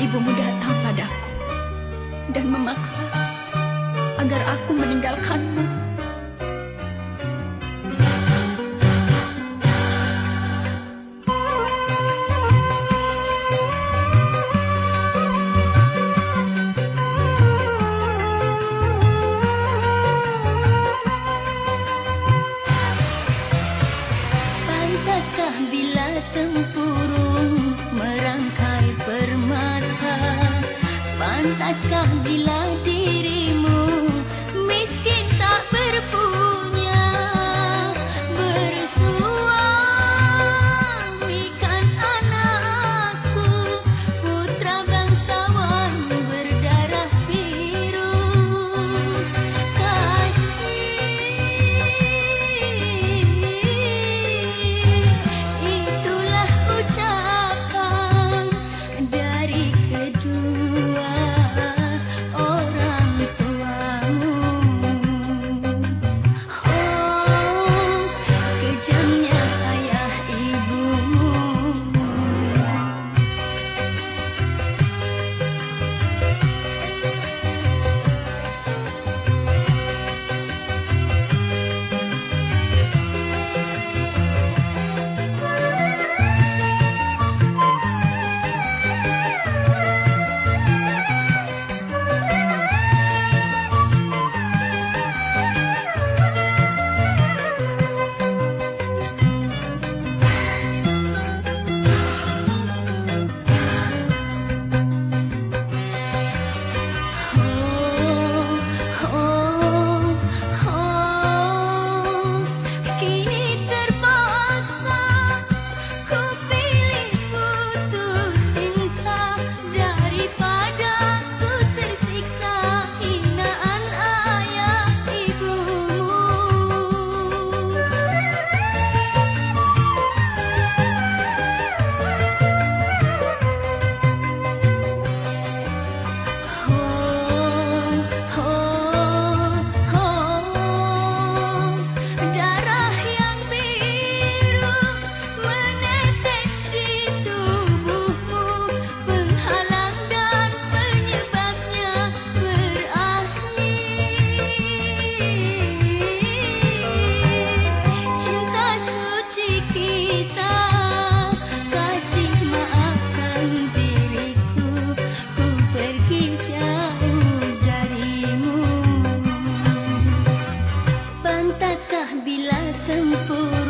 ibumu datang padaku dan memaksa agar aku meninggalkanmu. Pantaskah bila tempurung merangkai permata? Pantaskah bila dirimu miskin tak berpunya, bersuamikan anakku, putra bangsawan berdarah biru? Itulah ucapan dari kedua orang tuamu. Oh, kejamnya ayah ibumu. Kini terpaksa ku pilih putus cinta daripada ku tersiksa hinaan ayah ibumu. Darah yang biru menetes di tubuhmu, penghalang dan penyebabnya berakhir. Cinta suci kita, kasih maafkan diriku, ku pergi jauh darimu. Pantaskah bila tempur